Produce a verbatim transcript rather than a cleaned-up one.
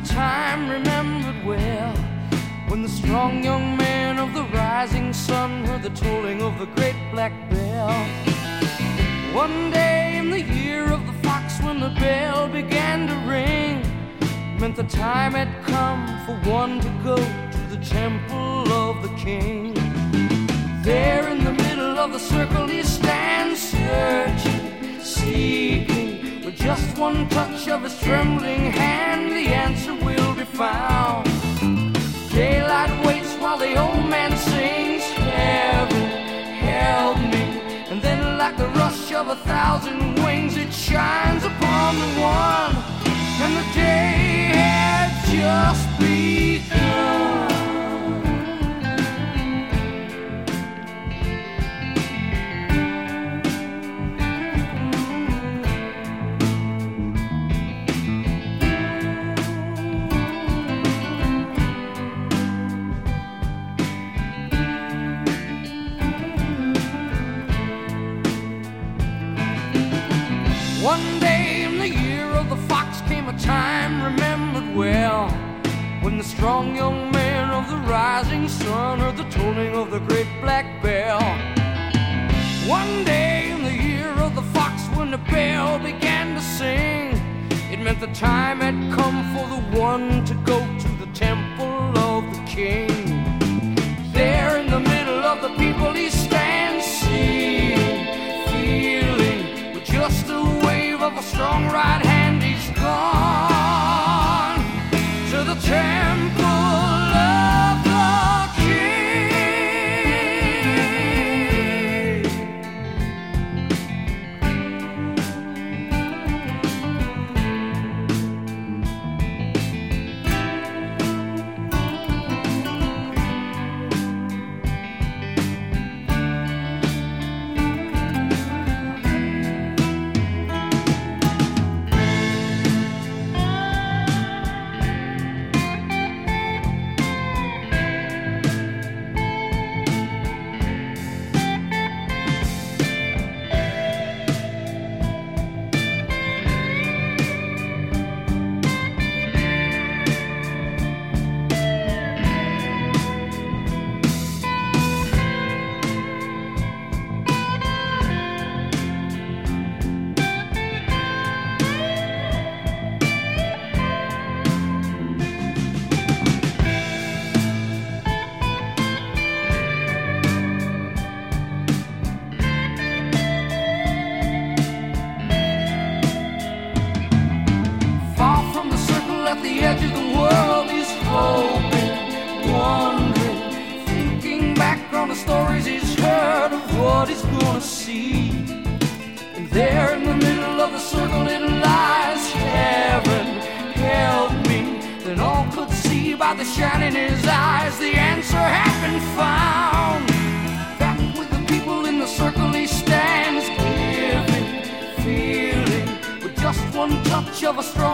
time remembered well, when the strong young man of the rising sun heard the tolling of the great black bell. One day in the year of the fox, when the bell began to ring, meant the time had come for one to go to the temple of the king. There in the middle of the circle he stands, searching, seeking, with just one touch of his trembling hand the answer will be found. Daylight waits while the old man sings, heaven help me, and then like the rush of a thousand wings it shines upon the one, and the day had just begun. One day in the year of the fox came a time remembered well, when the strong young man of the rising sun heard the tolling of the great black bell. One day in the year of the fox, when the bell began to sing, it meant the time had come for the one to go to the temple of the king. There in the middle of the people he stands, seeing, feeling, with just a wave of a strong right hand he's gone to the temple of the king. Of a strong